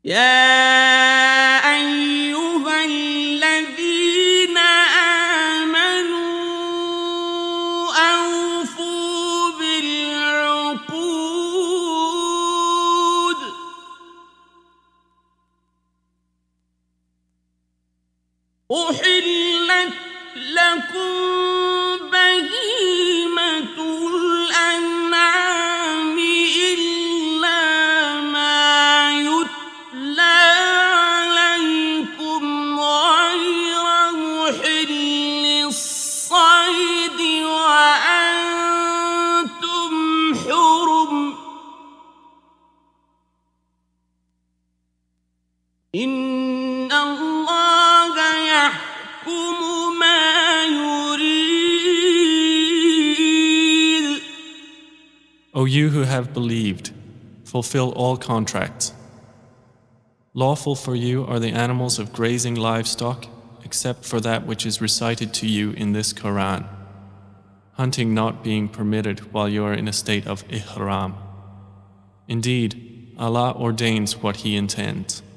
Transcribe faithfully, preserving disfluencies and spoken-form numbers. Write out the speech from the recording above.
يا أيها الذين آمنوا أوفوا بالعقود أحلت لكم بهيمة الأنعام إلا ما يتلى عليكم غير محل الصيد وأنتم حرم إن الله يحكم ما يريد. O you who have believed, fulfill all contracts. Lawful for you are the animals of grazing livestock, except for that which is recited to you in this Quran, hunting not being permitted while you are in a state of ihram. Indeed, Allah ordains what He intends.